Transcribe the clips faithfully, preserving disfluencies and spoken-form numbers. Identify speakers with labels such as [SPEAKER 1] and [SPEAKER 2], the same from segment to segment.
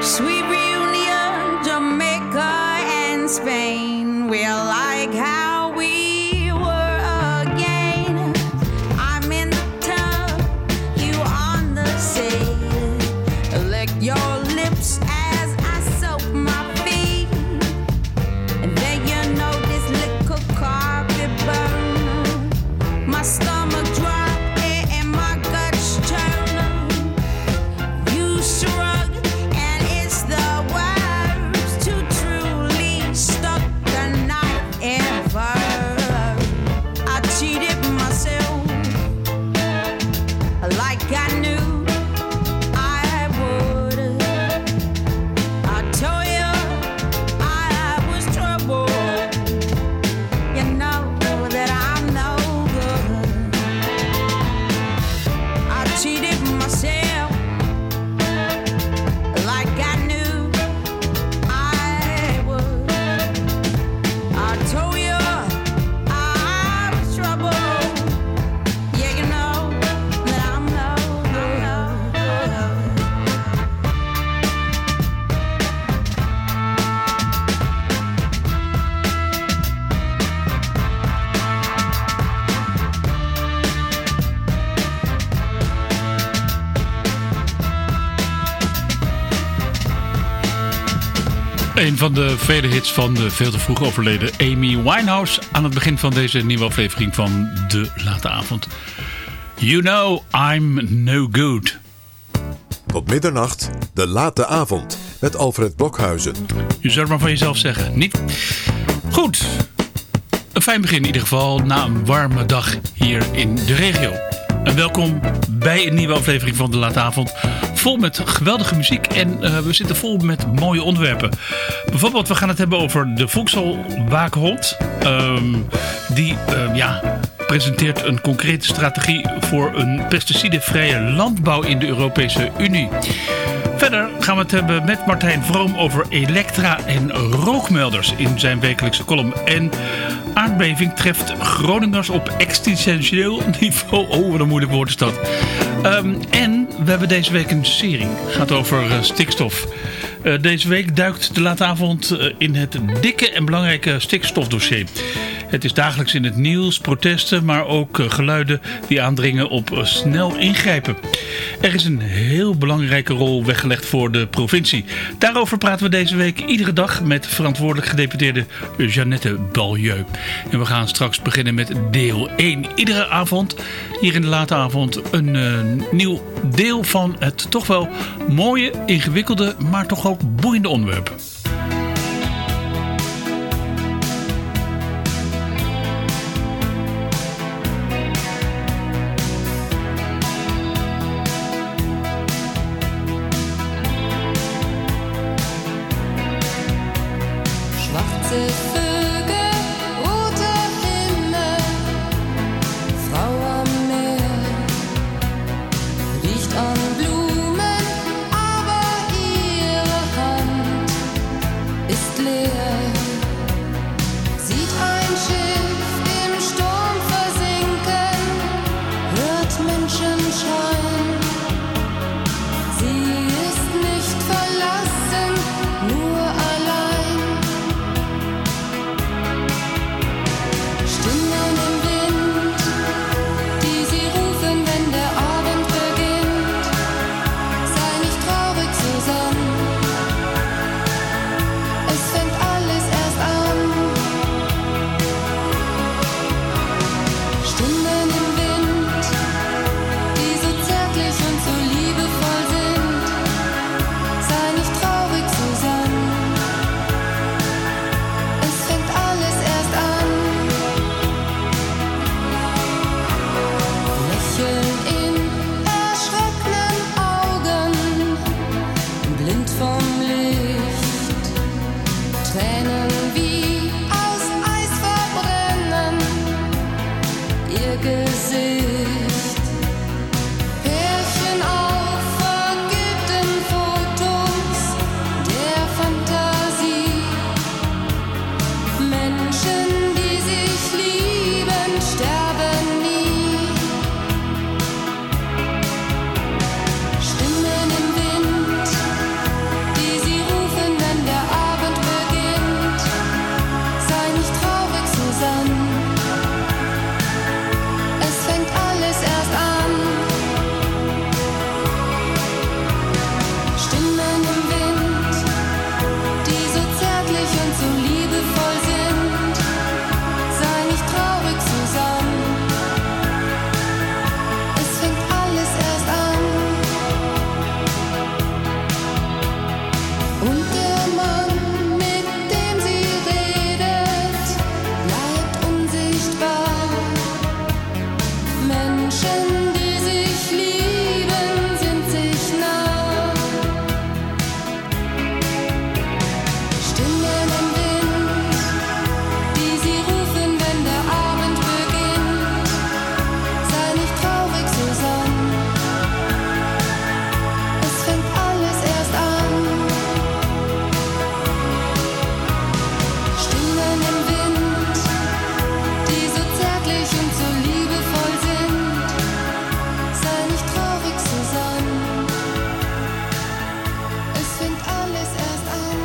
[SPEAKER 1] Sweet reunion, Jamaica and Spain. We're like how we were again. I'm in the tub, you on the sea. Lick your lips as I soak my feet. And then you know this little carpet burn. My stomach drop and my guts turn. You shrug and it's the words to truly stuck the knife ever. I cheated myself like I knew I would. I told you I was trouble. You know that I'm no good. I cheated myself like I knew I would. I told you I was trouble. Yeah, you know that I'm no good.
[SPEAKER 2] Een van de vele hits van de veel te vroeg overleden Amy Winehouse aan het begin van deze nieuwe aflevering van De Late Avond. You know I'm no good.
[SPEAKER 3] Tot middernacht, De Late Avond, met Alfred Blokhuizen.
[SPEAKER 2] Je zou het maar van jezelf zeggen, niet? Goed, een fijn begin in ieder geval na een warme dag hier in de regio. En welkom bij een nieuwe aflevering van De Late Avond. Vol met geweldige muziek en uh, we zitten vol met mooie onderwerpen. Bijvoorbeeld, we gaan het hebben over de voedselwaakhond. Um, die uh, ja, presenteert een concrete strategie voor een pesticidenvrije landbouw in de Europese Unie. Verder gaan we het hebben met Martijn Vroom over elektra en rookmelders in zijn wekelijkse column. En aardbeving treft Groningers op existentieel niveau. Oh, wat een moeilijk woord is dat. Um, en we hebben deze week een serie. Het gaat over uh, stikstof. Uh, deze week duikt De Late Avond uh, in het dikke en belangrijke stikstofdossier. Het is dagelijks in het nieuws, protesten, maar ook uh, geluiden die aandringen op uh, snel ingrijpen. Er is een heel belangrijke rol weggelegd voor de provincie. Daarover praten we deze week iedere dag met verantwoordelijk gedeputeerde Jeannette Balieu. En we gaan straks beginnen met deel één. Iedere avond, hier in De Late Avond, een uh, nieuw deel van het toch wel mooie, ingewikkelde, maar toch ook boeiende onderwerp.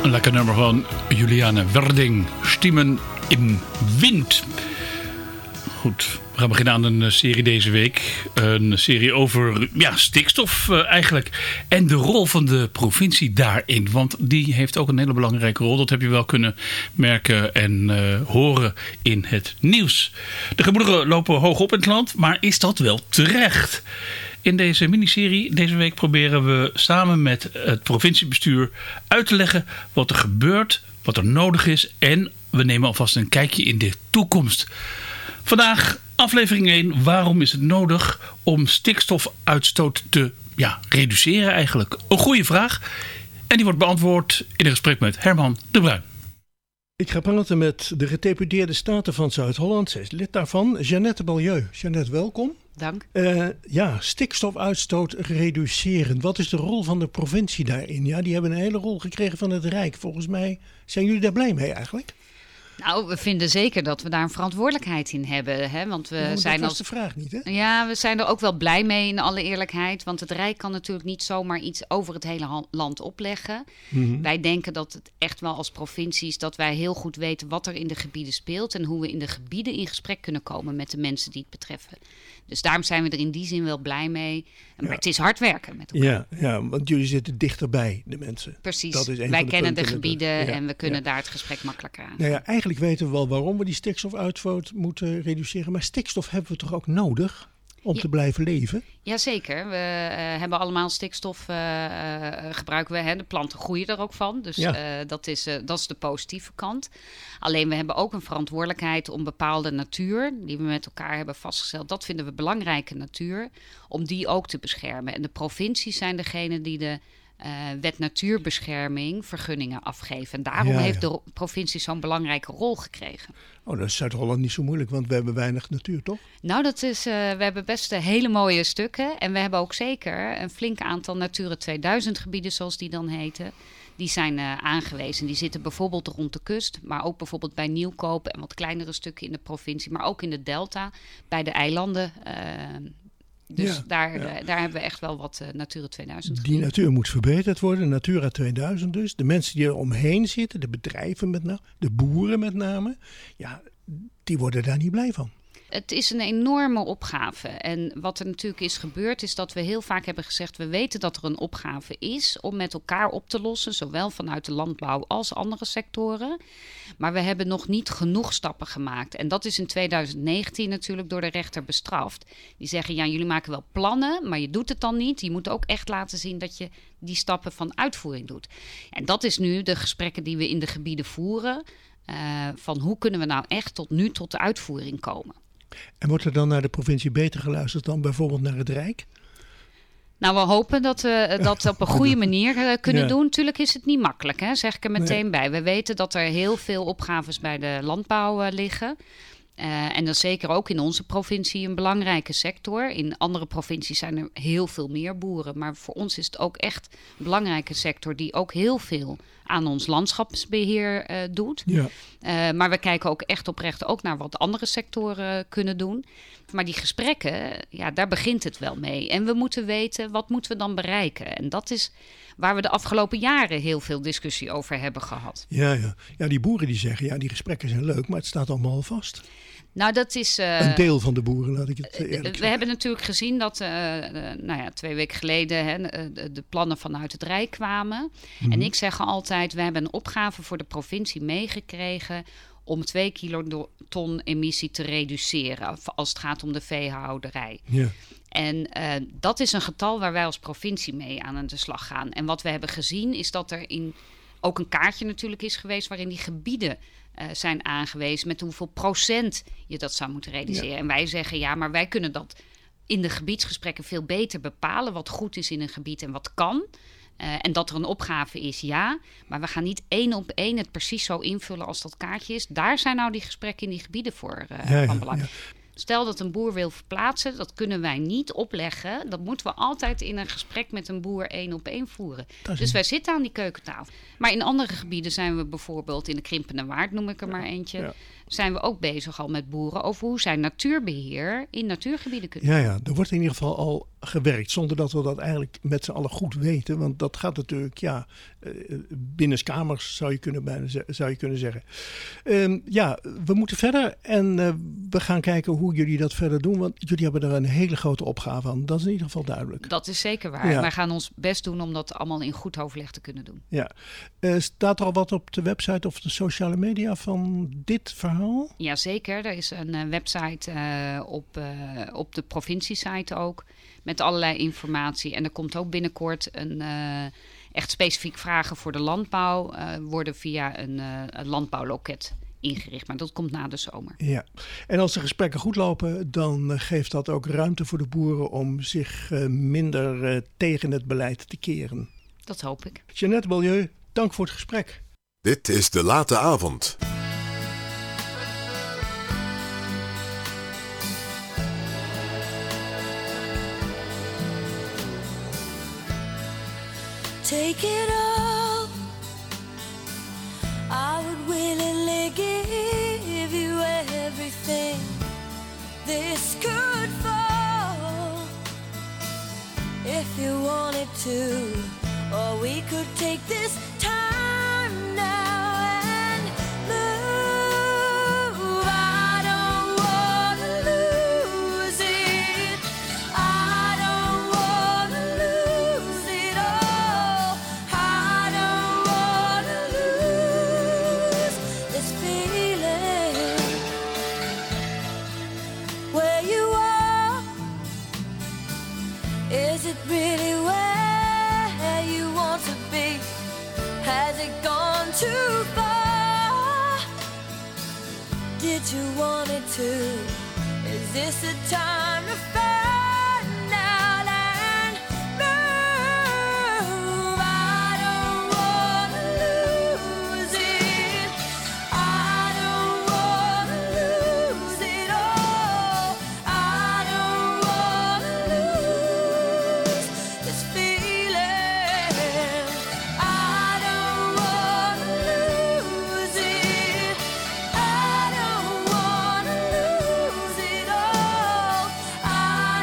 [SPEAKER 2] Een lekker nummer van Juliane Werding. Stimmen in wind. Goed, we gaan beginnen aan een serie deze week. Een serie over ja, stikstof uh, eigenlijk. En de rol van de provincie daarin. Want die heeft ook een hele belangrijke rol. Dat heb je wel kunnen merken en uh, horen in het nieuws. De gemoederen lopen hoog op in het land. Maar is dat wel terecht? In deze miniserie deze week proberen we samen met het provinciebestuur uit te leggen wat er gebeurt, wat er nodig is. En we nemen alvast een kijkje in de toekomst. Vandaag aflevering één. Waarom is het nodig om stikstofuitstoot te ja, reduceren eigenlijk? Een goede vraag. En die wordt beantwoord in een gesprek met Herman de Bruin.
[SPEAKER 4] Ik ga praten met de gedeputeerde staten van Zuid-Holland. Zij is lid daarvan, Jeannette Balieu. Jeannette, welkom.
[SPEAKER 5] Dank.
[SPEAKER 4] Uh, ja, stikstofuitstoot reduceren. Wat is de rol van de provincie daarin? Ja, die hebben een hele rol gekregen van het Rijk. Volgens mij zijn jullie daar blij mee eigenlijk?
[SPEAKER 5] Nou, we vinden zeker dat we daar een verantwoordelijkheid in hebben. Hè? Want we
[SPEAKER 4] nou,
[SPEAKER 5] zijn
[SPEAKER 4] dat was
[SPEAKER 5] als...
[SPEAKER 4] de vraag niet, hè?
[SPEAKER 5] Ja, we zijn er ook wel blij mee in alle eerlijkheid. Want het Rijk kan natuurlijk niet zomaar iets over het hele land opleggen. Mm-hmm. Wij denken dat het echt wel als provincies... dat wij heel goed weten wat er in de gebieden speelt... en hoe we in de gebieden in gesprek kunnen komen met de mensen die het betreffen. Dus daarom zijn we er in die zin wel blij mee. Maar ja. Het is hard werken met elkaar.
[SPEAKER 4] Ja, ja, want jullie zitten dichterbij, de mensen.
[SPEAKER 5] Precies,
[SPEAKER 4] dat is een
[SPEAKER 5] wij
[SPEAKER 4] van de
[SPEAKER 5] kennen de
[SPEAKER 4] punten.
[SPEAKER 5] gebieden ja, en we kunnen
[SPEAKER 4] ja.
[SPEAKER 5] daar het gesprek makkelijker aan.
[SPEAKER 4] Nou ja, eigenlijk weten we wel waarom we die stikstofuitstoot moeten reduceren. Maar stikstof hebben we toch ook nodig om
[SPEAKER 5] ja.
[SPEAKER 4] te blijven leven?
[SPEAKER 5] Jazeker, we uh, hebben allemaal stikstof, uh, uh, gebruiken we. Hè? De planten groeien er ook van, dus ja. uh, dat, is, uh, dat is de positieve kant. Alleen we hebben ook een verantwoordelijkheid om bepaalde natuur, die we met elkaar hebben vastgesteld, dat vinden we belangrijke natuur, om die ook te beschermen. En de provincies zijn degene die de uh, wet natuurbescherming vergunningen afgeven. En daarom ja, heeft ja. de provincie zo'n belangrijke rol gekregen.
[SPEAKER 4] Oh, dat is Zuid-Holland niet zo moeilijk, want we hebben weinig natuur, toch?
[SPEAKER 5] Nou, dat is, uh, we hebben best hele mooie stukken. En we hebben ook zeker een flink aantal Natura tweeduizend gebieden, zoals die dan heten. Die zijn uh, aangewezen. Die zitten bijvoorbeeld rond de kust, maar ook bijvoorbeeld bij Nieuwkoop en wat kleinere stukken in de provincie. Maar ook in de delta, bij de eilanden. Uh, dus ja, daar, ja. daar hebben we echt wel wat uh, Natura tweeduizend gebieden.
[SPEAKER 4] Die natuur moet verbeterd worden, Natura tweeduizend dus. De mensen die er omheen zitten, de bedrijven met name, de boeren met name, ja, die worden daar niet blij van.
[SPEAKER 5] Het is een enorme opgave. En wat er natuurlijk is gebeurd, is dat we heel vaak hebben gezegd, we weten dat er een opgave is om met elkaar op te lossen, zowel vanuit de landbouw als andere sectoren. Maar we hebben nog niet genoeg stappen gemaakt. En dat is in twintig negentien natuurlijk door de rechter bestraft. Die zeggen, ja, jullie maken wel plannen, maar je doet het dan niet. Je moet ook echt laten zien dat je die stappen van uitvoering doet. En dat is nu de gesprekken die we in de gebieden voeren. Uh, van hoe kunnen we nou echt tot nu tot de uitvoering komen.
[SPEAKER 4] En wordt er dan naar de provincie beter geluisterd dan bijvoorbeeld naar het Rijk?
[SPEAKER 5] Nou, we hopen dat we dat op een goede manier uh, kunnen ja. doen. Tuurlijk is het niet makkelijk, hè, zeg ik er meteen nee. bij. We weten dat er heel veel opgaves bij de landbouw uh, liggen. Uh, en dat is zeker ook in onze provincie een belangrijke sector. In andere provincies zijn er heel veel meer boeren. Maar voor ons is het ook echt een belangrijke sector die ook heel veel aan ons landschapsbeheer uh, doet. Ja. Uh, maar we kijken ook echt oprecht ook naar wat andere sectoren kunnen doen. Maar die gesprekken, ja, daar begint het wel mee. En we moeten weten, wat moeten we dan bereiken? En dat is waar we de afgelopen jaren heel veel discussie over hebben gehad.
[SPEAKER 4] Ja, ja. ja die boeren die zeggen, ja, die gesprekken zijn leuk, maar het staat allemaal al vast.
[SPEAKER 5] Nou, dat is uh,
[SPEAKER 4] een deel van de boeren, laat ik het eerlijk
[SPEAKER 5] uh,
[SPEAKER 4] zeggen.
[SPEAKER 5] We hebben natuurlijk gezien dat uh, uh, nou ja, twee weken geleden hè, de, de plannen vanuit het Rijk kwamen. Mm-hmm. En ik zeg altijd, we hebben een opgave voor de provincie meegekregen om twee kiloton emissie te reduceren als het gaat om de veehouderij. Ja. En uh, dat is een getal waar wij als provincie mee aan de slag gaan. En wat we hebben gezien is dat er in ook een kaartje natuurlijk is geweest waarin die gebieden uh, zijn aangewezen met hoeveel procent je dat zou moeten reduceren. Ja. En wij zeggen ja, maar wij kunnen dat in de gebiedsgesprekken veel beter bepalen wat goed is in een gebied en wat kan. Uh, en dat er een opgave is, ja. Maar we gaan niet één op één het precies zo invullen als dat kaartje is. Daar zijn nou die gesprekken in die gebieden voor uh,
[SPEAKER 4] ja,
[SPEAKER 5] van belang. Ja. Stel dat een boer wil verplaatsen, dat kunnen wij niet opleggen. Dat moeten we altijd in een gesprek met een boer één op één voeren. Dus
[SPEAKER 4] een...
[SPEAKER 5] wij zitten aan die keukentafel. Maar in andere gebieden zijn we bijvoorbeeld in de Krimpende Waard, noem ik er maar eentje... Ja. zijn we ook bezig al met boeren over hoe zij natuurbeheer in natuurgebieden kunnen
[SPEAKER 4] doen. Ja, ja, er wordt in ieder geval al gewerkt, zonder dat we dat eigenlijk met z'n allen goed weten. Want dat gaat natuurlijk, ja, binnenskamers zou je kunnen, bijna, zou je kunnen zeggen. Um, ja, we moeten verder en uh, we gaan kijken hoe jullie dat verder doen. Want jullie hebben er een hele grote opgave aan. Dat is in ieder geval duidelijk.
[SPEAKER 5] Dat is zeker waar. Ja. Wij gaan ons best doen om dat allemaal in goed overleg te kunnen doen.
[SPEAKER 4] Ja. Uh, staat er al wat op de website of de sociale media van dit verhaal?
[SPEAKER 5] Jazeker. Er is een uh, website uh, op, uh, op de provinciesite ook. Met allerlei informatie. En er komt ook binnenkort een uh, echt specifiek vragen voor de landbouw. Uh, worden via een, uh, een landbouwloket ingericht. Maar dat komt na de zomer.
[SPEAKER 4] Ja. En als de gesprekken goed lopen, dan uh, geeft dat ook ruimte voor de boeren om zich uh, minder uh, tegen het beleid te keren.
[SPEAKER 5] Dat hoop ik.
[SPEAKER 4] Jeanette Beaulieu, dank voor het gesprek.
[SPEAKER 3] Dit is De Late Avond.
[SPEAKER 1] Take it all, I would willingly give you everything this could fall, if you wanted to, or we could take this time now and move. I don't wanna lose it, I don't wanna lose it all, I don't wanna lose this feeling. Where you are, is it really where you want to be? Has it gone too far? Did you want it to? Is this the time to find out and move? I don't wanna lose it, I don't wanna lose it all, I don't wanna lose this feeling. I don't wanna lose it, I don't wanna lose it all, I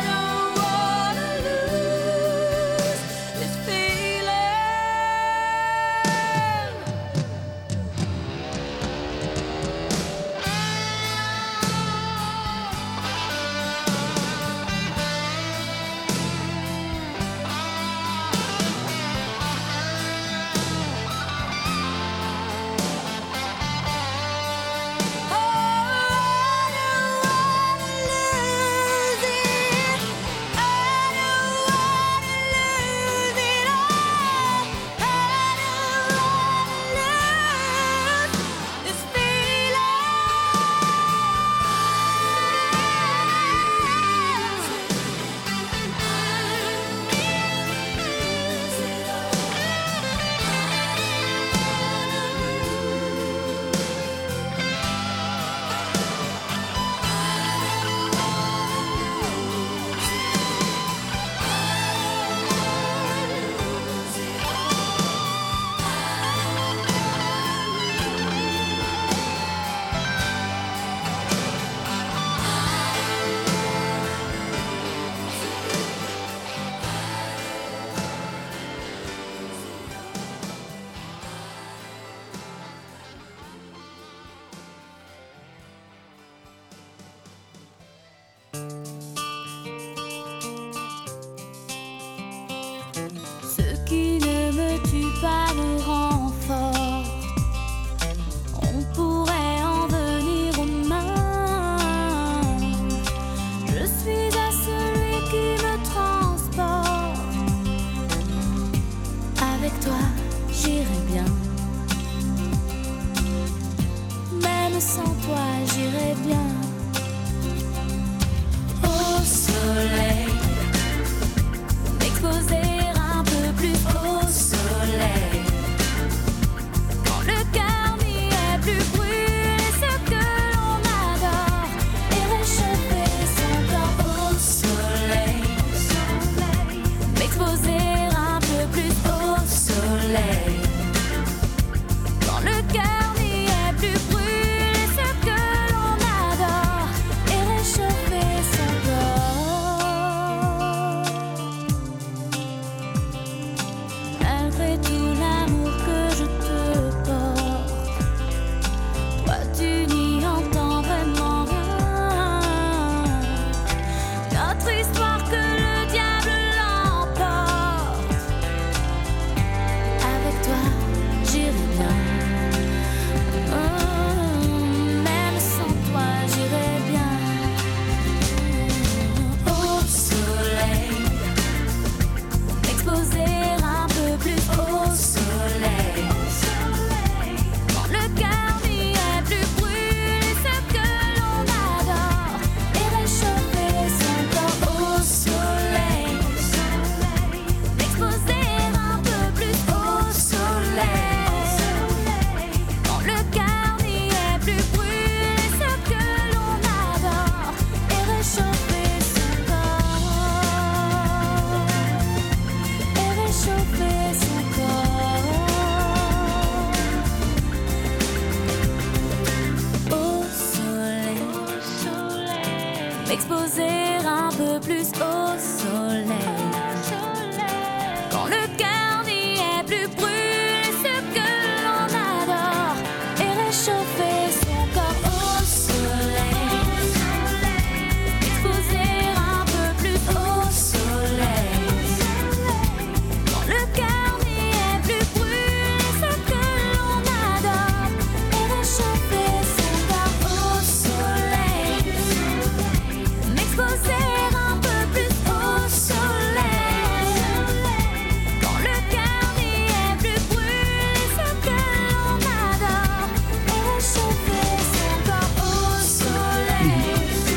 [SPEAKER 1] m'exposer un peu plus au soleil. Quand le cœur n'y est plus, brûler ce que l'on adore et réchauffer son corps au soleil. M'exposer un peu plus au soleil. Quand le cœur n'y est plus, brûler ce que l'on adore et réchauffer son corps au soleil. M'exposer un peu plus au soleil. Quand le cœur n'y est plus, brûler ce que l'on adore et réchauffer son corps au soleil.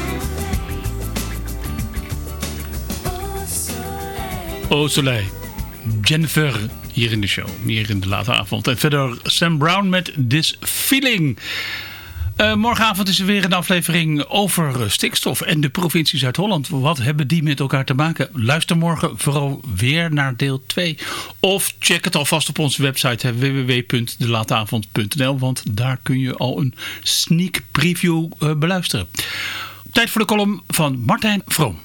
[SPEAKER 1] Au soleil.
[SPEAKER 2] Au Soleil. Jennifer hier in de show. Hier in de late avond. En verder Sam Brown met This Feeling. Uh, morgenavond is er weer een aflevering over stikstof en de provincie Zuid-Holland. Wat hebben die met elkaar te maken? Luister morgen vooral weer naar deel twee. Of check het alvast op onze website w w w punt de laatavond punt n l. Want daar kun je al een sneak preview uh, beluisteren. Tijd voor de column van Martijn Vroom.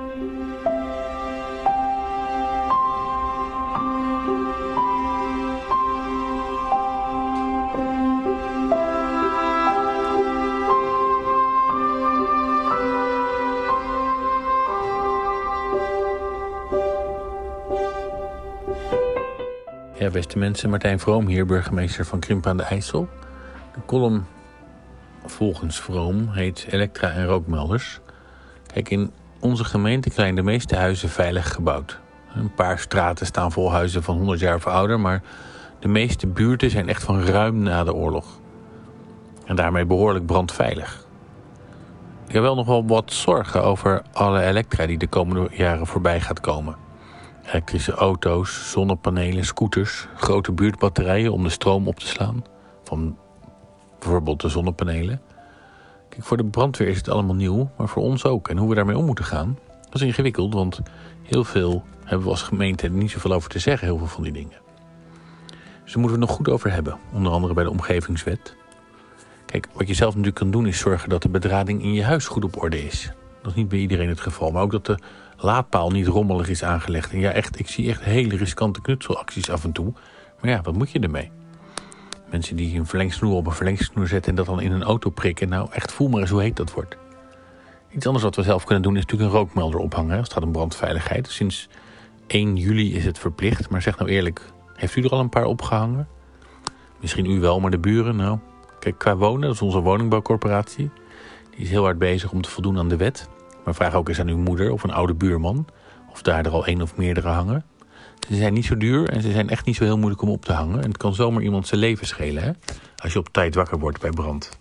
[SPEAKER 6] Ja, beste mensen, Martijn Vroom hier, burgemeester van Krimpen aan de IJssel. De column volgens Vroom heet Elektra en rookmelders. Kijk, in onze gemeente zijn de meeste huizen veilig gebouwd. Een paar straten staan vol huizen van honderd jaar of ouder, maar de meeste buurten zijn echt van ruim na de oorlog. En daarmee behoorlijk brandveilig. Ik heb wel nog wel wat zorgen over alle elektra die de komende jaren voorbij gaat komen. Elektrische auto's, zonnepanelen, scooters, grote buurtbatterijen om de stroom op te slaan. Van bijvoorbeeld de zonnepanelen. Kijk, voor de brandweer is het allemaal nieuw, maar voor ons ook. En hoe we daarmee om moeten gaan, dat is ingewikkeld. Want heel veel hebben we als gemeente er niet zoveel over te zeggen, heel veel van die dingen. Dus daar moeten we het nog goed over hebben. Onder andere bij de omgevingswet. Kijk, wat je zelf natuurlijk kan doen is zorgen dat de bedrading in je huis goed op orde is. Dat is niet bij iedereen het geval, maar ook dat de laadpaal niet rommelig is aangelegd. En ja, echt, ik zie echt hele riskante knutselacties af en toe. Maar ja, wat moet je ermee? Mensen die een verlengsnoer op een verlengsnoer zetten en dat dan in een auto prikken. Nou, echt, voel maar eens hoe heet dat wordt. Iets anders wat we zelf kunnen doen is natuurlijk een rookmelder ophangen. Als het gaat om brandveiligheid. Sinds één juli is het verplicht. Maar zeg nou eerlijk, heeft u er al een paar opgehangen? Misschien u wel, maar de buren, nou. Kijk, qua wonen, dat is onze woningbouwcorporatie. Die is heel hard bezig om te voldoen aan de wet. Maar vraag ook eens aan uw moeder of een oude buurman of daar er al één of meerdere hangen. Ze zijn niet zo duur en ze zijn echt niet zo heel moeilijk om op te hangen. En het kan zomaar iemand zijn leven schelen, hè? Als je op tijd wakker wordt bij brand.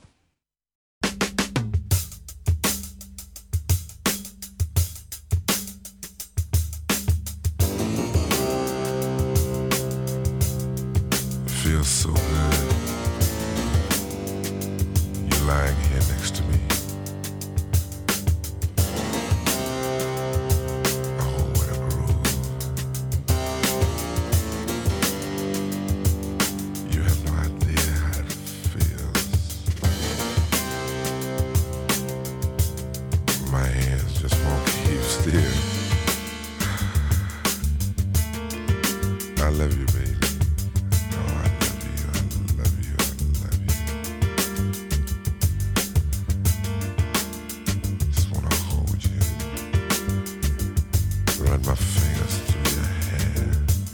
[SPEAKER 7] Feels so good. You're lying here next to me. I love you, baby. Oh, I love you, I love you, I love you. Just wanna hold you. Run my fingers through your hair.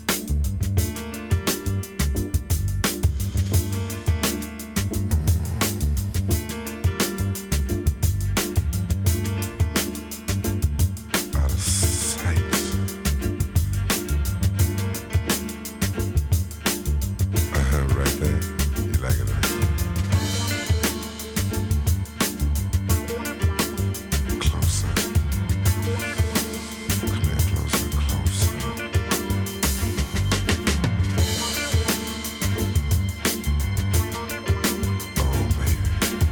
[SPEAKER 7] Out of sight. Right there. You like it right there. Closer. Come here, closer, closer. Oh, baby.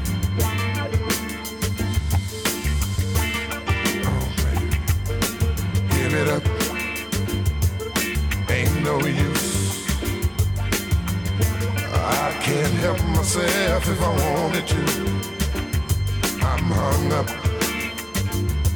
[SPEAKER 7] Oh, baby. Give it up. Ain't no use. I can't help myself if I wanted to. I'm hung up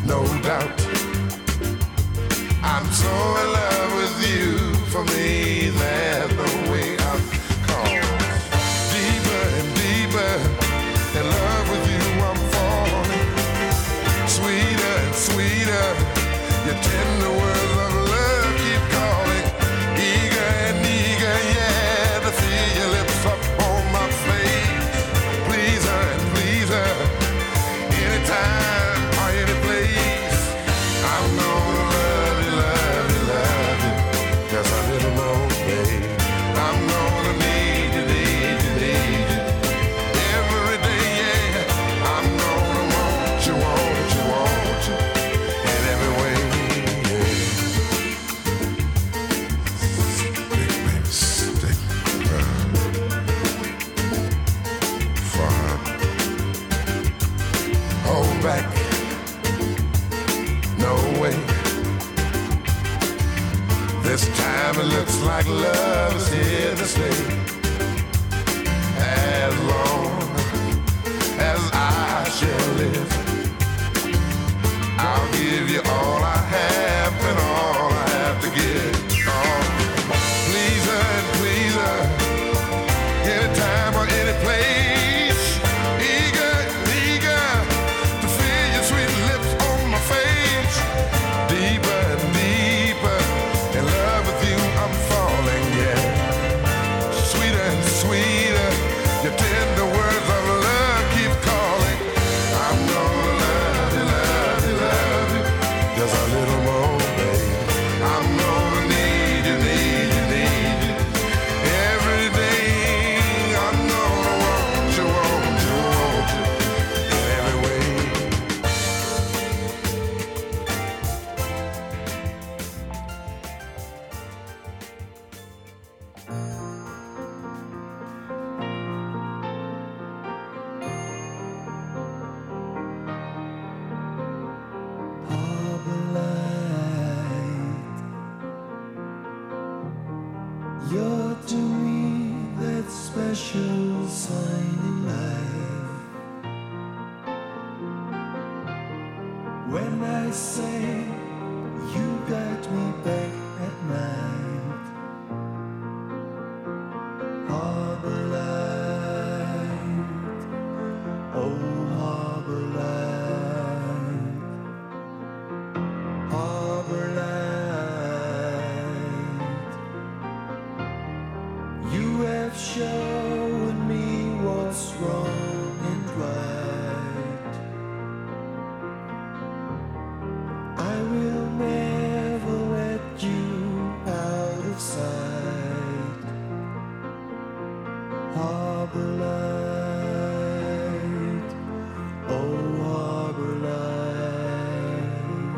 [SPEAKER 7] no doubt. I'm so in love with you. For me, there's no way out. Cause deeper and deeper in love with you, I'm falling. Sweeter and sweeter, your tender words of love keep calling. Eager and eager, yeah, to feel your lips up on my face. Please her and please her, anytime or any place. I'm gonna love you, love you, love you, just a little more, babe. I'm gonna need you, need you, need you every day, yeah. I'm gonna want you, want you, want you in every way, yeah. Stick, baby, stick around. Fine. Hold back. No way. This time it looks like love is here to stay. As long as I shall live, I'll give you all I have and all I have to give. Oh, please her and please her, anytime or any place. Eager, eager to feel your sweet lips on my face. Deeper and deeper in love with you, I'm falling, yeah. Sweeter and sweeter, your tender words of love keep calling. I'm gonna love you, love you, love you, just a little more, babe. I'm gonna need you, need you, need you every day. I'm gonna want you, want you, want you in every way.
[SPEAKER 8] Harbor light, you're to me that special sign in life. When I say you got me back at night. Harbor light, oh harbor light. Harbor light, you have shown me what's wrong and right. I will never let you out of sight. Harbor light, oh harbor light.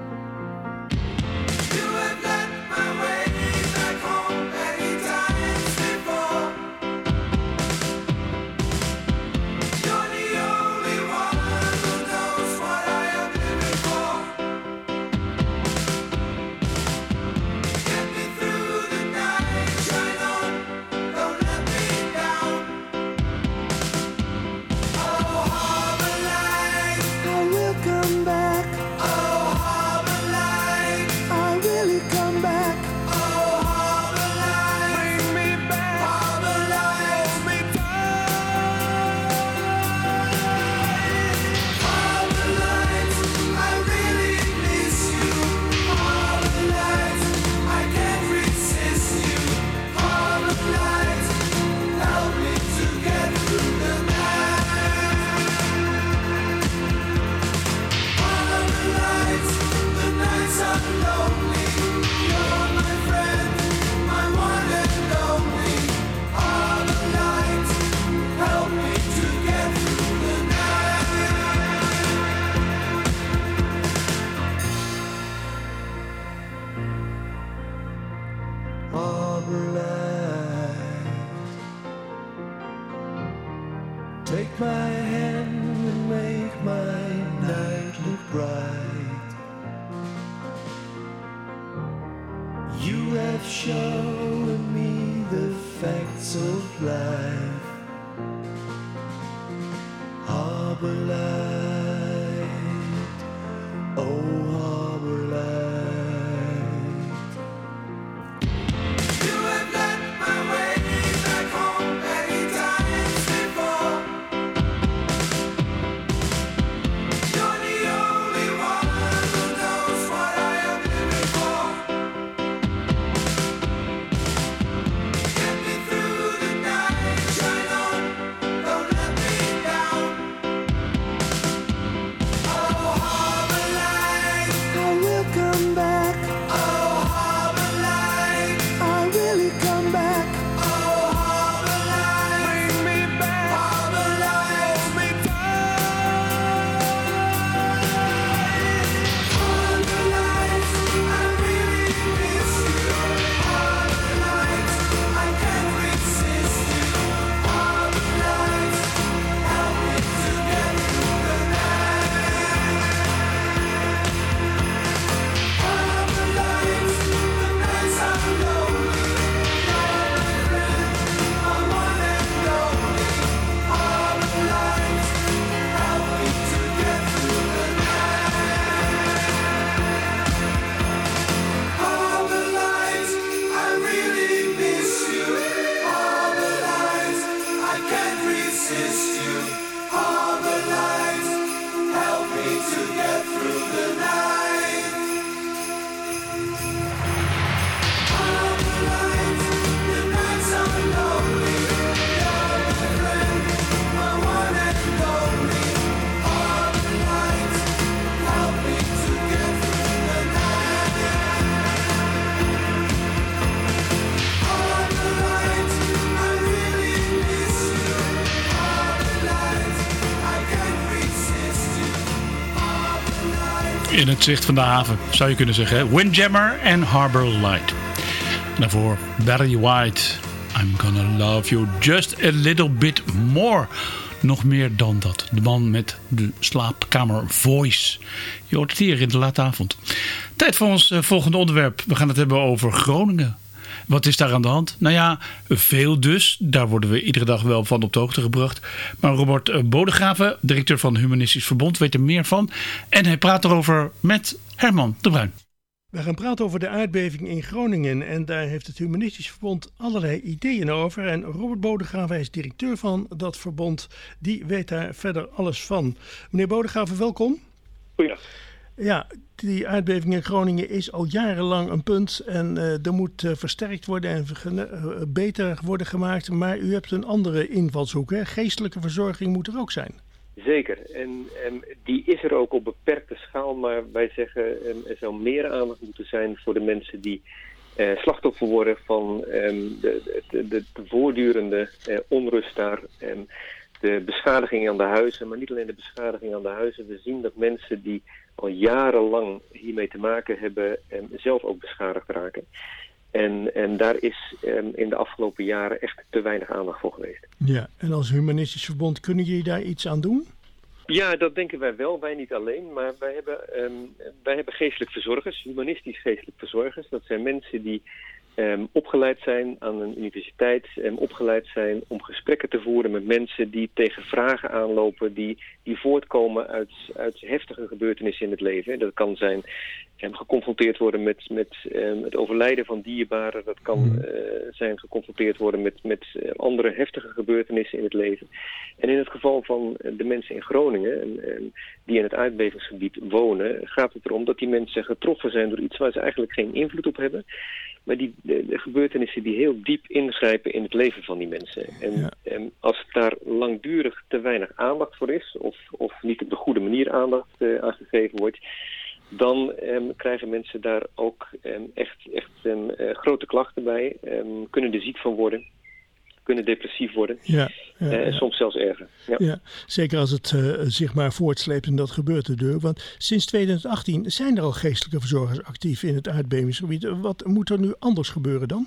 [SPEAKER 8] You have led my way back home many times before. You're the only one who knows what I am living for. Get me through the night, shine on, don't let me down. Oh harbor light, I will come back. Oh harbor light, I really come back. Oh harbor light, bring me back. Harbor light, hold me tight. Harbor light, I really miss you. Harbor light, I can't resist you. Harbor light, help me to get through the night. Harbor light, the nights are lonely. You're my friend, my one and only. Harbor light, help me to get through the night. Harbor light, take my hand and make my night look bright. You have shown me the facts of life. Harbor light, oh
[SPEAKER 2] in het zicht van de haven, zou je kunnen zeggen. Hè? Windjammer en Harbor Light. Daarvoor Barry White. I'm gonna love you just a little bit more. Nog meer dan dat. De man met de slaapkamer voice. Je hoort het hier in de late avond. Tijd voor ons volgende onderwerp. We gaan het hebben over Groningen. Wat is daar aan de hand? Nou ja, veel dus. Daar worden we iedere dag wel van op de hoogte gebracht. Maar Robert Bodegraven, directeur van Humanistisch Verbond, weet er meer van. En hij praat erover met Herman de Bruin.
[SPEAKER 4] We gaan praten over de aardbeving in Groningen. En daar heeft het Humanistisch Verbond allerlei ideeën over. En Robert Bodegraven is directeur van dat verbond. Die weet daar verder alles van. Meneer Bodegraven, welkom.
[SPEAKER 9] Goeiedag.
[SPEAKER 4] Ja, die aardbeving in Groningen is al jarenlang een punt. En uh, er moet uh, versterkt worden en uh, beter worden gemaakt. Maar u hebt een andere invalshoek, hè? Geestelijke verzorging moet er ook zijn.
[SPEAKER 9] Zeker. En, en die is er ook op beperkte schaal. Maar wij zeggen um, er zou meer aandacht moeten zijn voor de mensen die uh, slachtoffer worden van um, de, de, de, de voortdurende uh, onrust daar. Um, de beschadiging aan de huizen, maar niet alleen de beschadiging aan de huizen. We zien dat mensen die al jarenlang hiermee te maken hebben um, zelf ook beschadigd raken. En, en daar is um, in de afgelopen jaren echt te weinig aandacht voor geweest.
[SPEAKER 4] Ja, en als Humanistisch Verbond, kunnen jullie daar iets aan doen?
[SPEAKER 9] Ja, dat denken wij wel. Wij niet alleen, maar wij hebben, um, wij hebben geestelijk verzorgers, humanistisch geestelijk verzorgers. Dat zijn mensen die um, opgeleid zijn aan een universiteit, um, opgeleid zijn om gesprekken te voeren met mensen die tegen vragen aanlopen, die, die voortkomen uit, uit heftige gebeurtenissen in het leven. Dat kan zijn um, geconfronteerd worden met, met um, het overlijden van dierbaren. Dat kan uh, zijn geconfronteerd worden met, met uh, andere heftige gebeurtenissen in het leven. En in het geval van de mensen in Groningen, um, die in het aardbevingsgebied wonen, gaat het erom dat die mensen getroffen zijn door iets waar ze eigenlijk geen invloed op hebben. Maar die, de, de gebeurtenissen die heel diep ingrijpen in het leven van die mensen. En, ja. en als daar langdurig te weinig aandacht voor is, of, of niet op de goede manier aandacht uh, aan gegeven wordt, dan um, krijgen mensen daar ook um, echt, echt um, uh, grote klachten bij. Um, kunnen er ziek van worden, kunnen depressief worden. Ja, ja, uh, en ja. soms zelfs erger. Ja.
[SPEAKER 4] Ja, zeker als het uh, zich maar voortsleept en dat gebeurt er door. Want sinds twintig achttien zijn er al geestelijke verzorgers actief in het aardbevingsgebied. Wat moet er nu anders gebeuren dan?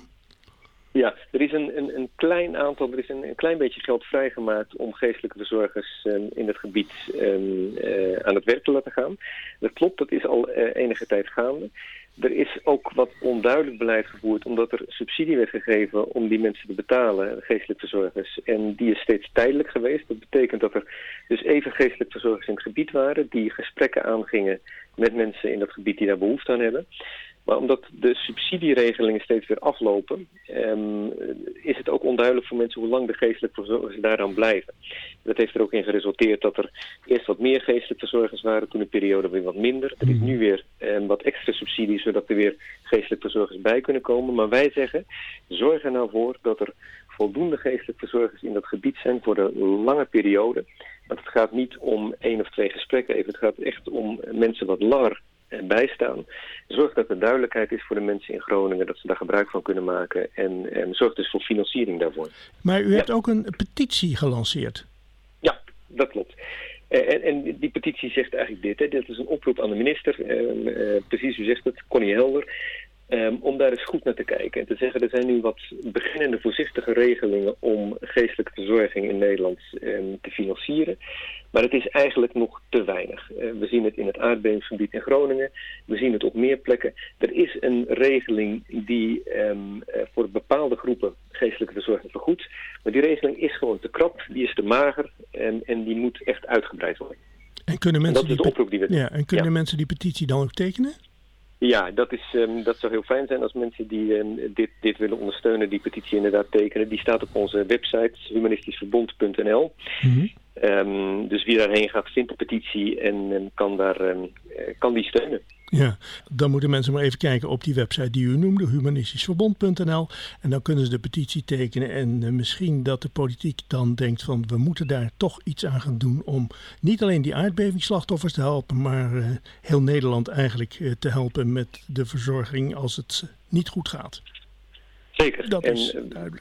[SPEAKER 9] Ja, er is een, een, een klein aantal, er is een, een klein beetje geld vrijgemaakt om geestelijke verzorgers um, in het gebied um, uh, aan het werk te laten gaan. Dat klopt, dat is al uh, enige tijd gaande. Er is ook wat onduidelijk beleid gevoerd, omdat er subsidie werd gegeven om die mensen te betalen, geestelijke verzorgers. En die is steeds tijdelijk geweest. Dat betekent dat er dus even geestelijke verzorgers in het gebied waren, die gesprekken aangingen met mensen in dat gebied die daar behoefte aan hebben. Maar omdat de subsidieregelingen steeds weer aflopen, um, is het ook onduidelijk voor mensen hoe lang de geestelijke verzorgers daaraan blijven. Dat heeft er ook in geresulteerd dat er eerst wat meer geestelijke verzorgers waren, toen een periode weer wat minder. Er is nu weer um, wat extra subsidie, zodat er weer geestelijke verzorgers bij kunnen komen. Maar wij zeggen, zorg er nou voor dat er voldoende geestelijke verzorgers in dat gebied zijn voor een lange periode. Want het gaat niet om één of twee gesprekken even, het gaat echt om mensen wat langer bijstaan. Zorg dat er duidelijkheid is voor de mensen in Groningen, dat ze daar gebruik van kunnen maken en, en zorg dus voor financiering daarvoor.
[SPEAKER 4] Maar u hebt
[SPEAKER 9] ja.
[SPEAKER 4] ook een petitie gelanceerd.
[SPEAKER 9] Ja, dat klopt. Uh, en, en die petitie zegt eigenlijk dit, hè. Dit is een oproep aan de minister, uh, uh, precies u zegt het, Connie Helder, um, om daar eens goed naar te kijken en te zeggen, er zijn nu wat beginnende voorzichtige regelingen om geestelijke verzorging in Nederland um, te financieren. Maar het is eigenlijk nog te weinig. Uh, we zien het in het aardbevingsgebied in Groningen. We zien het op meer plekken. Er is een regeling die um, uh, voor bepaalde groepen geestelijke verzorging vergoedt. Maar die regeling is gewoon te krap. Die is te mager. En, en die moet echt uitgebreid worden.
[SPEAKER 4] En kunnen mensen,
[SPEAKER 9] en dat is de oproep die we
[SPEAKER 4] ja, en kunnen ja. mensen die petitie dan ook tekenen?
[SPEAKER 9] Ja, dat, is, um, dat zou heel fijn zijn als mensen die um, dit, dit willen ondersteunen, die petitie inderdaad tekenen. Die staat op onze website humanistisch verbond punt n l. Mm-hmm. Um, dus wie daarheen gaat vindt de petitie en um, kan, daar, um, kan die steunen.
[SPEAKER 4] Ja, dan moeten mensen maar even kijken op die website die u noemde, humanistisch verbond punt n l. En dan kunnen ze de petitie tekenen en uh, misschien dat de politiek dan denkt van we moeten daar toch iets aan gaan doen om niet alleen die aardbevingsslachtoffers te helpen, maar uh, heel Nederland eigenlijk uh, te helpen met de verzorging als het niet goed gaat.
[SPEAKER 9] Zeker.
[SPEAKER 4] Dat
[SPEAKER 9] en,
[SPEAKER 4] is duidelijk.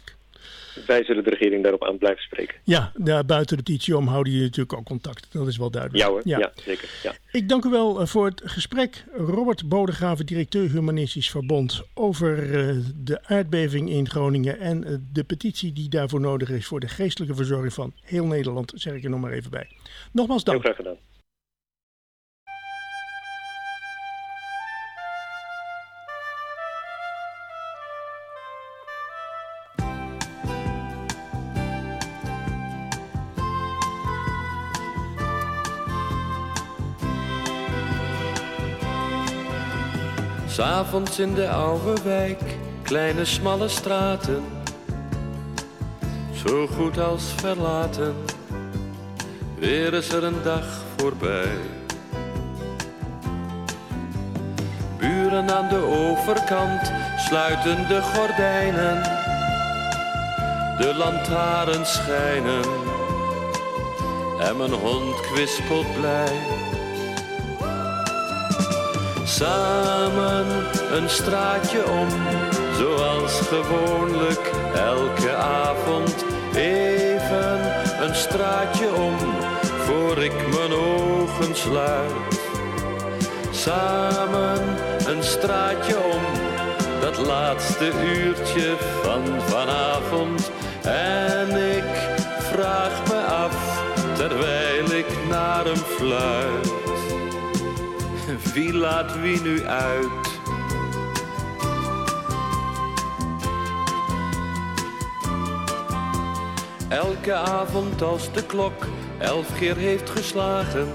[SPEAKER 9] Wij zullen de regering daarop aan blijven spreken.
[SPEAKER 4] Ja, ja, buiten de petitie om houden jullie natuurlijk ook contact. Dat is wel duidelijk.
[SPEAKER 9] Ja hoor, ja, ja zeker. Ja.
[SPEAKER 4] Ik dank u wel uh, voor het gesprek. Robert Bodegraven, directeur Humanistisch Verbond, over uh, de aardbeving in Groningen en uh, de petitie die daarvoor nodig is voor de geestelijke verzorging van heel Nederland, zeg ik er nog maar even bij. Nogmaals dank.
[SPEAKER 9] Heel graag gedaan.
[SPEAKER 10] S'avonds in de oude wijk, kleine smalle straten, zo goed als verlaten, weer is er een dag voorbij. Buren aan de overkant sluiten de gordijnen, de lantaarns schijnen en mijn hond kwispelt blij. Samen een straatje om, zoals gewoonlijk elke avond. Even een straatje om, voor ik mijn ogen sluit. Samen een straatje om, dat laatste uurtje van vanavond. En ik vraag me af, terwijl ik naar hem fluit. Wie laat wie nu uit? Elke avond als de klok elf keer heeft geslagen,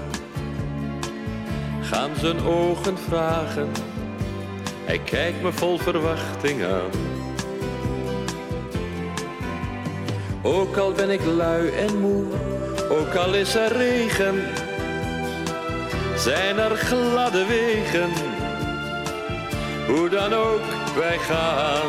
[SPEAKER 10] gaan zijn ogen vragen. Hij kijkt me vol verwachting aan. Ook al ben ik lui en moe, ook al is er regen, zijn er gladde wegen, hoe dan ook wij gaan.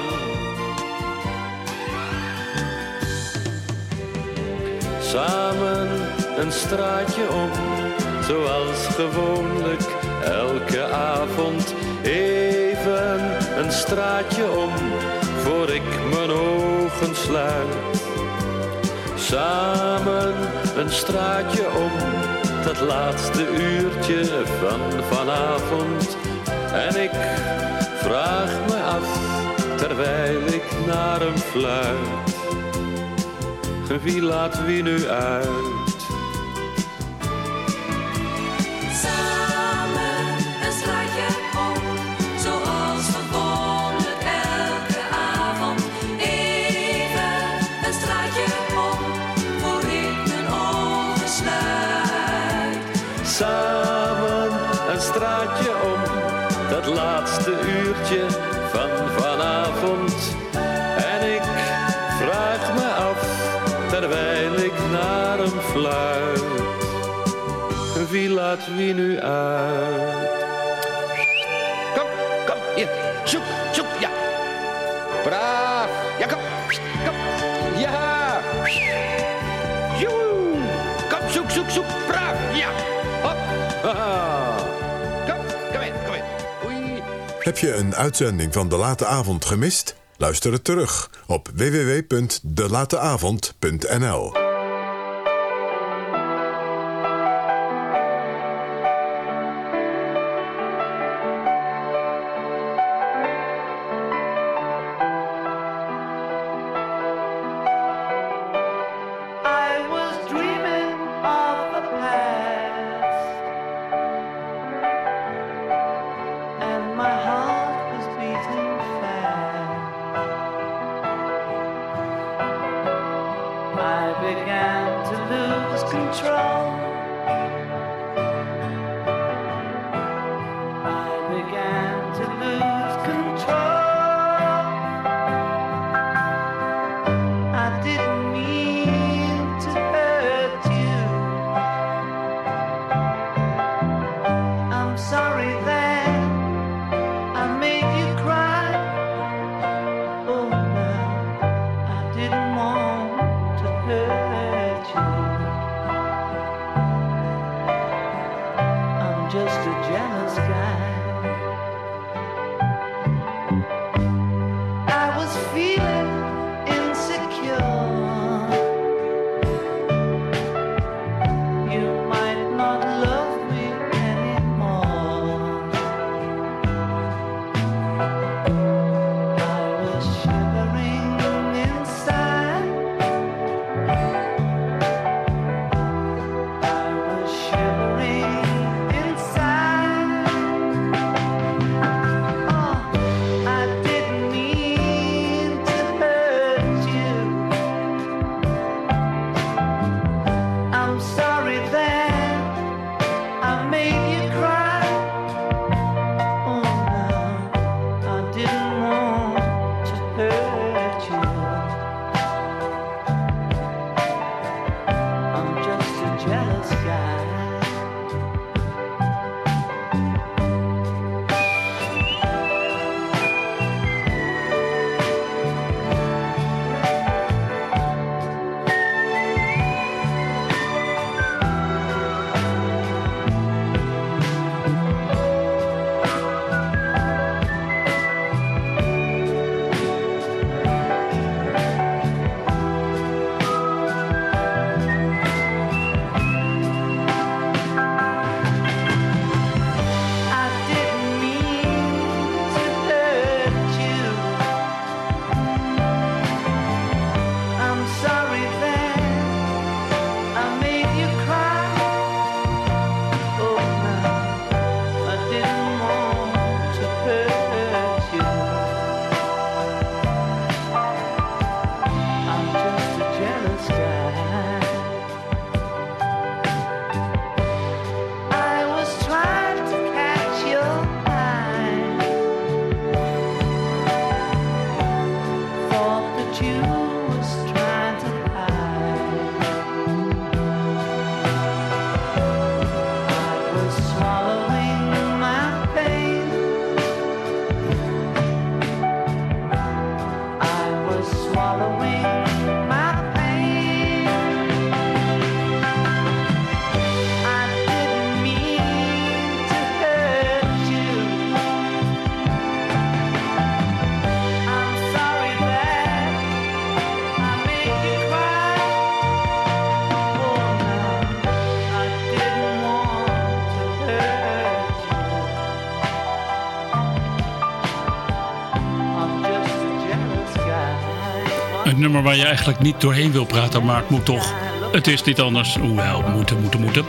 [SPEAKER 10] Samen een straatje om, zoals gewoonlijk elke avond. Even een straatje om, voor ik mijn ogen sluit. Samen een straatje om, dat laatste uurtje van vanavond. En ik vraag me af, terwijl ik naar hem fluit. Wie laat wie nu uit?
[SPEAKER 1] Samen een straatje om, zoals gewoonlijk elke avond. Even een straatje om, voor ik mijn ogen sluit.
[SPEAKER 10] Samen een straatje om, dat laatste uurtje van vanavond. En ik vraag me af, terwijl ik naar hem fluit. Wie laat wie nu uit?
[SPEAKER 11] Kom, kom, hier. Zoek, zoek, ja. Braaf. Ja, kom. Kom. Ja. Joe. Kom, zoek, zoek, zoek. Braaf. Ja. Hop. Haha. Kom, kom in, kom in. Oei.
[SPEAKER 3] Heb je een uitzending van De Late Avond gemist? Luister het terug op w w w punt de late avond punt n l.
[SPEAKER 8] I was dreaming of the past, and my heart was beating fast. I began to lose control. I began to lose control. I didn't mean to hurt you. I'm sorry that I made you cry. Oh no, I didn't want to hurt you. I'm just a jealous guy. I was feeling insecure.
[SPEAKER 2] nummer waar je eigenlijk niet doorheen wil praten, maar het moet toch. Het is niet anders. Hoewel, moeten, moeten, moeten.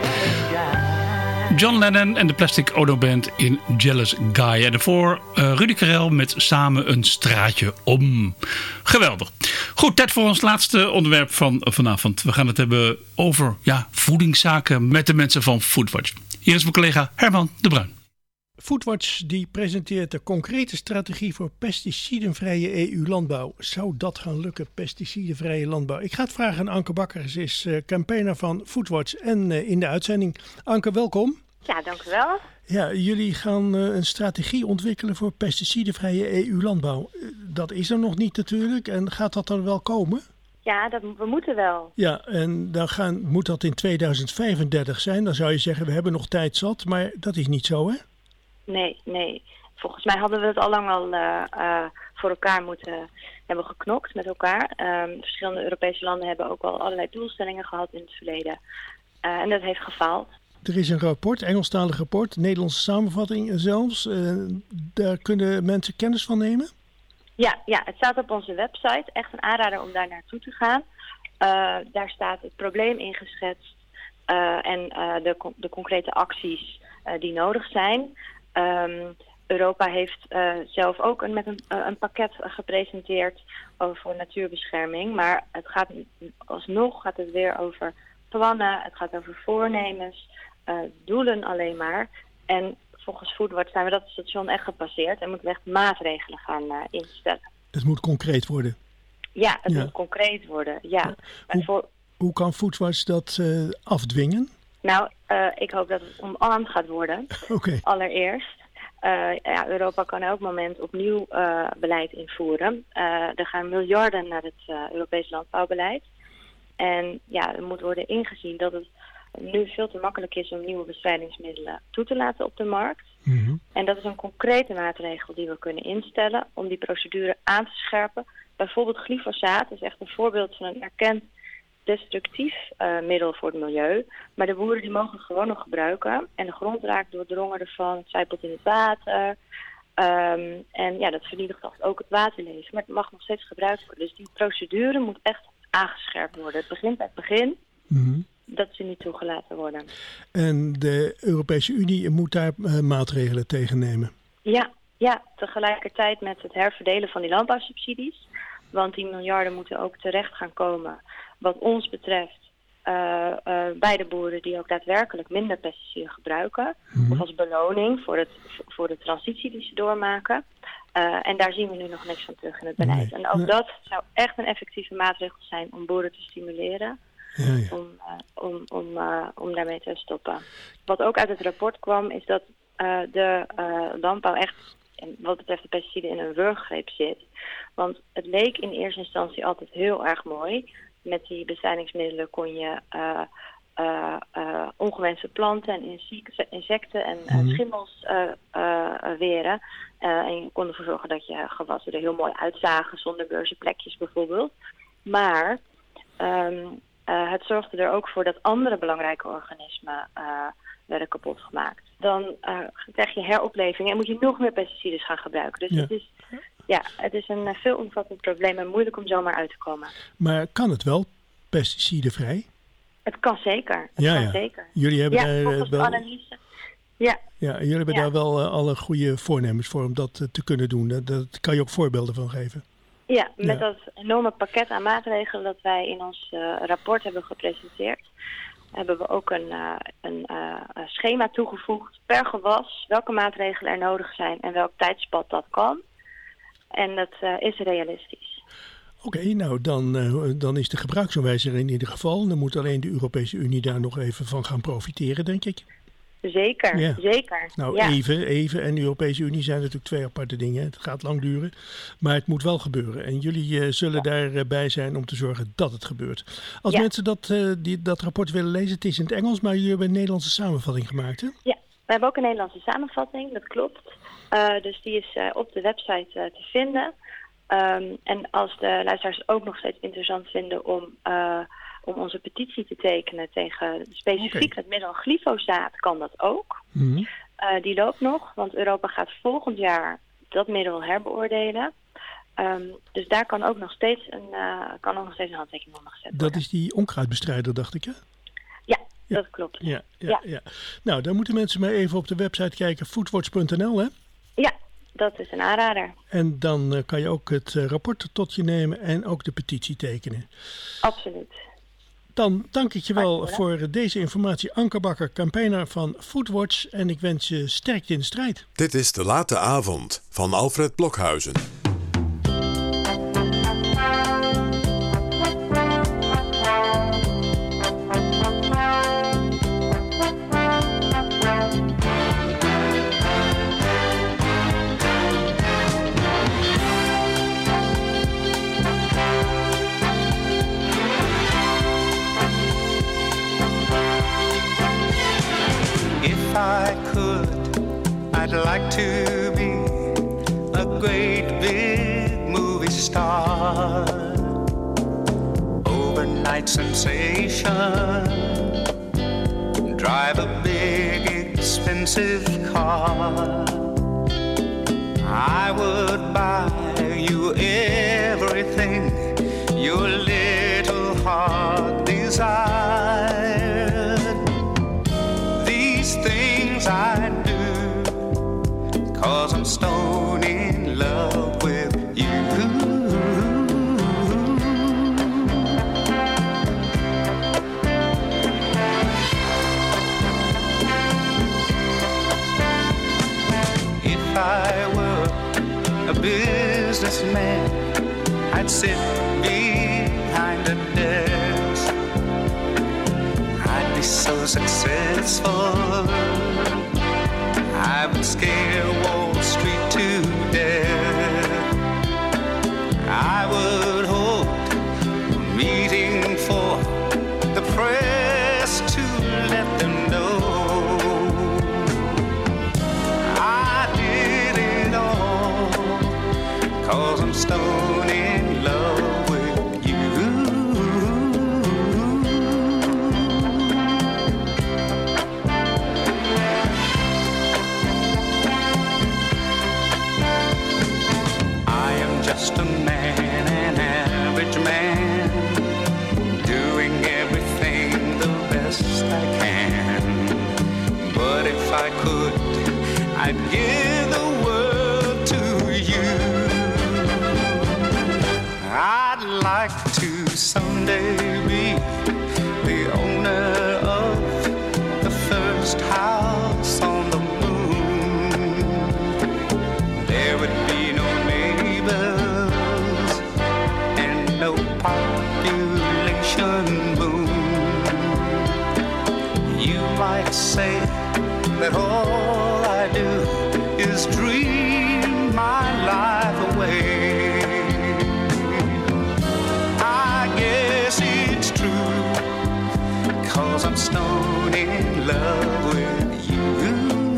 [SPEAKER 2] John Lennon en de Plastic Ono Band in Jealous Guy. En daarvoor uh, Rudy Karel met Samen een straatje om. Geweldig. Goed, tijd voor ons laatste onderwerp van vanavond. We gaan het hebben over ja, voedingszaken met de mensen van Foodwatch. Hier is mijn collega Herman de Bruin.
[SPEAKER 4] Foodwatch die presenteert de concrete strategie voor pesticidenvrije E U-landbouw. Zou dat gaan lukken, pesticidenvrije landbouw? Ik ga het vragen aan Anke Bakker. Ze is uh, campaigner van Foodwatch en uh, in de uitzending. Anke, welkom.
[SPEAKER 12] Ja, dank u wel.
[SPEAKER 4] Ja, jullie gaan uh, een strategie ontwikkelen voor pesticidenvrije E U-landbouw. Uh, dat is er nog niet natuurlijk. En gaat dat er wel komen?
[SPEAKER 12] Ja, dat, we moeten wel.
[SPEAKER 4] Ja, en dan gaan, moet dat in tweeduizend vijfendertig zijn. Dan zou je zeggen, we hebben nog tijd zat. Maar dat is niet zo, hè?
[SPEAKER 12] Nee, nee. Volgens mij hadden we het al lang al uh, uh, voor elkaar moeten hebben geknokt met elkaar. Um, verschillende Europese landen hebben ook al allerlei doelstellingen gehad in het verleden. Uh, en dat heeft gefaald.
[SPEAKER 4] Er is een rapport, Engelstalig rapport, Nederlandse samenvatting zelfs. Uh, daar kunnen mensen kennis van nemen?
[SPEAKER 12] Ja, ja, het staat op onze website. Echt een aanrader om daar naartoe te gaan. Uh, daar staat het probleem in geschetst uh, en uh, de, de concrete acties uh, die nodig zijn. Um, Europa heeft uh, zelf ook een, met een, uh, een pakket gepresenteerd over natuurbescherming. Maar het gaat alsnog gaat het weer over plannen, het gaat over voornemens, uh, doelen alleen maar. En volgens Foodwatch zijn we dat station echt gepasseerd en moeten we echt maatregelen gaan uh, instellen.
[SPEAKER 4] Het moet concreet worden.
[SPEAKER 12] Ja, het
[SPEAKER 4] ja.
[SPEAKER 12] moet concreet worden, ja.
[SPEAKER 4] ja. Hoe,
[SPEAKER 12] voor...
[SPEAKER 4] hoe kan Foodwatch dat uh, afdwingen?
[SPEAKER 12] Nou, uh, ik hoop dat het omarmd gaat worden.
[SPEAKER 4] Okay.
[SPEAKER 12] Allereerst. Uh, ja, Europa kan elk moment opnieuw uh, beleid invoeren. Uh, er gaan miljarden naar het uh, Europees landbouwbeleid. En ja, er moet worden ingezien dat het nu veel te makkelijk is om nieuwe bestrijdingsmiddelen toe te laten op de markt.
[SPEAKER 4] Mm-hmm.
[SPEAKER 12] En dat is een concrete maatregel die we kunnen instellen om die procedure aan te scherpen. Bijvoorbeeld glyfosaat is echt een voorbeeld van een erkend destructief uh, middel voor het milieu. Maar de boeren die mogen het gewoon nog gebruiken. En de grond raakt doordrongen ervan. Het zijpelt in het water. Um, en ja, dat vernietigt ook het waterleven. Maar het mag nog steeds gebruikt worden. Dus die procedure moet echt aangescherpt worden. Het begint bij het begin.
[SPEAKER 4] Mm-hmm.
[SPEAKER 12] Dat ze niet toegelaten worden.
[SPEAKER 4] En de Europese Unie moet daar uh, maatregelen tegen nemen?
[SPEAKER 12] Ja, ja, tegelijkertijd met het herverdelen van die landbouwsubsidies. Want die miljarden moeten ook terecht gaan komen, wat ons betreft, uh, uh, bij de boeren die ook daadwerkelijk minder pesticiden gebruiken. Mm-hmm. Of als beloning voor, het, voor de transitie die ze doormaken. Uh, en daar zien we nu nog niks van terug in het beleid. Nee. En ook nee. dat zou echt een effectieve maatregel zijn om boeren te stimuleren.
[SPEAKER 4] Ja, ja.
[SPEAKER 12] Om, uh, om, om, uh, om daarmee te stoppen. Wat ook uit het rapport kwam is dat uh, de uh, landbouw echt, en wat betreft de pesticiden, in een wurggreep zit. Want het leek in eerste instantie altijd heel erg mooi. Met die bestrijdingsmiddelen kon je uh, uh, uh, ongewenste planten en insecten en uh, schimmels uh, uh, weren. Uh, en je kon ervoor zorgen dat je gewassen er heel mooi uitzagen zonder beurzen plekjes bijvoorbeeld. Maar um, uh, het zorgde er ook voor dat andere belangrijke organismen uh, werden kapot gemaakt. Dan uh, krijg je heropleving en moet je nog meer pesticiden gaan gebruiken. Dus
[SPEAKER 4] ja.
[SPEAKER 12] het is... Ja, het is een veelomvattend probleem en moeilijk om zomaar uit te komen.
[SPEAKER 4] Maar kan het wel, pesticidenvrij?
[SPEAKER 12] Het kan zeker. Het
[SPEAKER 4] ja,
[SPEAKER 12] kan
[SPEAKER 4] ja.
[SPEAKER 12] zeker.
[SPEAKER 4] Jullie hebben
[SPEAKER 12] ja,
[SPEAKER 4] daar
[SPEAKER 12] volgens
[SPEAKER 4] wel...
[SPEAKER 12] de analyse. Ja.
[SPEAKER 4] Ja, jullie hebben
[SPEAKER 12] ja.
[SPEAKER 4] daar wel uh, alle goede voornemens voor om dat uh, te kunnen doen. Dat, dat kan je ook voorbeelden van geven.
[SPEAKER 12] Ja, met
[SPEAKER 4] ja.
[SPEAKER 12] dat enorme pakket aan maatregelen dat wij in ons uh, rapport hebben gepresenteerd, hebben we ook een, uh, een uh, schema toegevoegd per gewas, welke maatregelen er nodig zijn en welk tijdspad dat kan. En dat uh, is realistisch.
[SPEAKER 4] Oké, okay, nou dan, uh, dan is de gebruiksaanwijzer in ieder geval. Dan moet alleen de Europese Unie daar nog even van gaan profiteren, denk ik.
[SPEAKER 12] Zeker,
[SPEAKER 4] ja.
[SPEAKER 12] zeker.
[SPEAKER 4] Nou,
[SPEAKER 12] ja.
[SPEAKER 4] even, even en de Europese Unie zijn natuurlijk twee aparte dingen. Het gaat lang duren, maar het moet wel gebeuren. En jullie uh, zullen ja. daarbij zijn om te zorgen dat het gebeurt. Als ja. mensen dat, uh, die, dat rapport willen lezen, het is in het Engels, maar jullie hebben een Nederlandse samenvatting gemaakt, hè?
[SPEAKER 12] Ja, we hebben ook een Nederlandse samenvatting, dat klopt. Uh, dus die is uh, op de website uh, te vinden. Um, en als de luisteraars ook nog steeds interessant vinden om, uh, om onze petitie te tekenen tegen specifiek okay. het middel glyfosaat, kan dat ook.
[SPEAKER 4] Mm-hmm.
[SPEAKER 12] Uh, die loopt nog, want Europa gaat volgend jaar dat middel herbeoordelen. Um, dus daar kan ook nog steeds een, uh, kan ook nog steeds een handtekening onder gezet worden.
[SPEAKER 4] Dat is die onkruidbestrijder, dacht ik, hè?
[SPEAKER 12] Ja, ja. Dat klopt.
[SPEAKER 4] Ja, ja,
[SPEAKER 12] ja.
[SPEAKER 4] ja. Nou, daar moeten mensen maar even op de website kijken. foodwatch punt n l, hè?
[SPEAKER 12] Ja, dat is een aanrader.
[SPEAKER 4] En dan uh, kan je ook het uh, rapport tot je nemen en ook de petitie tekenen.
[SPEAKER 12] Absoluut.
[SPEAKER 4] Dan dank ik je wel voor deze informatie. Anke Bakker, campaigner van Foodwatch. En ik wens je sterkte in de strijd.
[SPEAKER 3] Dit is De Late Avond van Alfred Blokhuizen.
[SPEAKER 13] If I could, I'd like to be a great big movie star, overnight sensation, drive a big expensive car. I would buy you everything your little heart desired. These things I do 'cause I'm stone in love with you. If I were a businessman, I'd sit behind a desk. I'd be so successful, I would scare Wall Street to death. I would hold a meeting for the press to let them know I did it all 'cause I'm stone in love with you. Just a man, an average man, doing everything the best I can. But if I could, I'd give the world to you. I'd like to someday be the owner of the first house on the moon. There would be no population boom. You might say that all I do is dream my life away. I guess it's true 'cause I'm stone in love with you.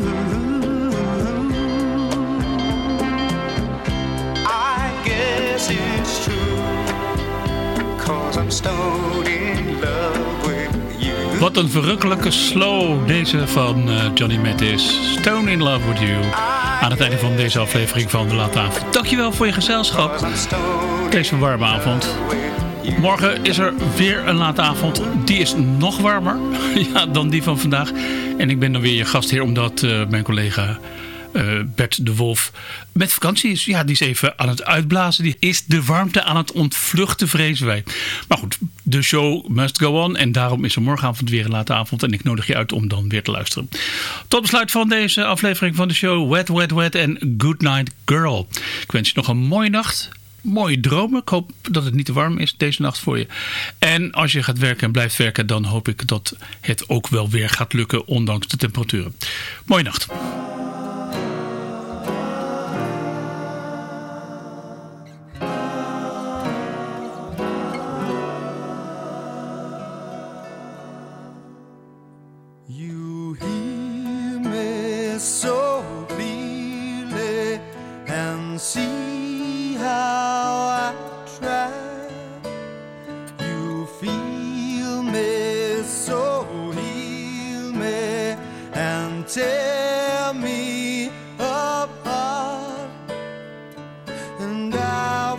[SPEAKER 13] I guess it's true 'cause I'm stone in love with you.
[SPEAKER 2] Wat een verrukkelijke slow deze van uh, Johnny Mathis. Stone in Love with You. Aan het einde van deze aflevering van De Late Avond. Dankjewel voor je gezelschap. Deze warme avond. Morgen is er weer een late avond. Die is nog warmer ja, dan die van vandaag. En ik ben dan weer je gastheer omdat uh, mijn collega uh, Bert de Wolf met vakantie is. Ja, die is even aan het uitblazen. Die is de warmte aan het ontvluchten, vrezen wij. Maar goed, de show must go on. En daarom is er morgenavond weer een late avond. En ik nodig je uit om dan weer te luisteren. Tot besluit van deze aflevering van de show. Wet, wet, wet en Good Night Girl. Ik wens je nog een mooie nacht. Mooie dromen. Ik hoop dat het niet te warm is deze nacht voor je. En als je gaat werken en blijft werken, dan hoop ik dat het ook wel weer gaat lukken, ondanks de temperaturen. Mooie nacht.
[SPEAKER 8] You hear me so clearly and see how I try. You feel me, so heal me and tear me apart. And I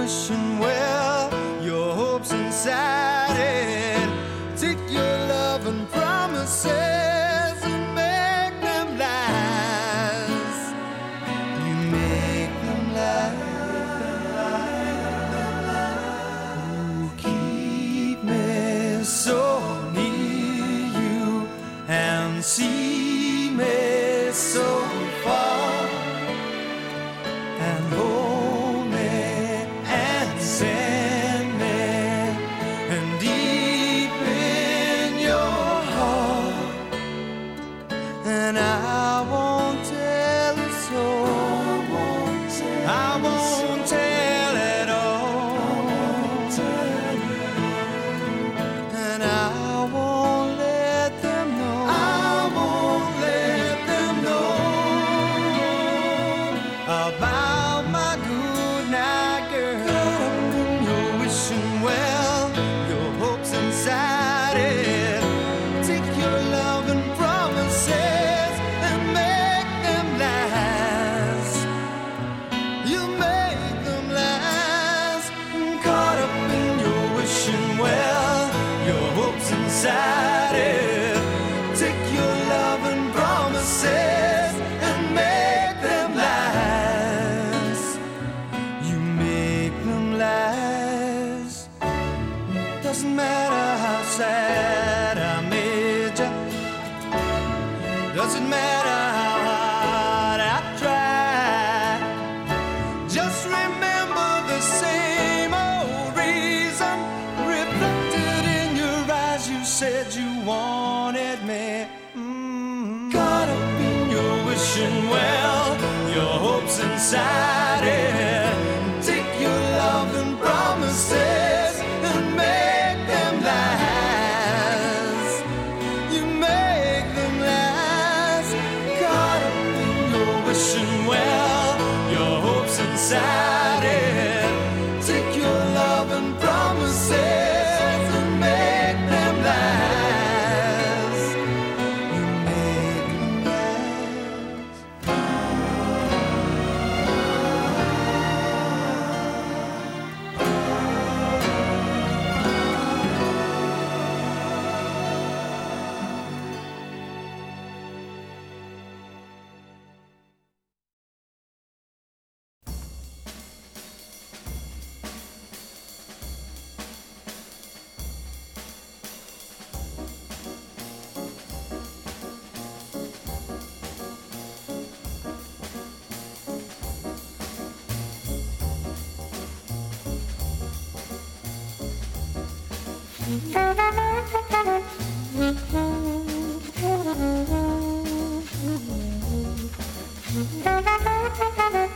[SPEAKER 8] wishing well, your hopes inside it. Take your love and promises and make them last. You make them last. Oh, keep me so near you and see me so far and hold me and send me and deep in your heart, and I won't tell it so. I won't tell it all, and I won't let them know. I won't let them know about my good night girl. You're wishing well, your hopes inside it. Take your love and promises and make them last. You make them last. Caught up in your wishing well, your hopes inside it. Take your love and promises and make them last. You make them last. Doesn't matter how sad I made you. Doesn't matter how hard I tried. Just remember the same old reason reflected in your eyes. You said you wanted me. Mm. Caught up in your wishing well, your hopes inside it. Take your love and promises and make them last. You make them last. Caught up in your wishing well, your hopes inside it. Take your love and promises and make them last. You make them last.
[SPEAKER 14] Thank you.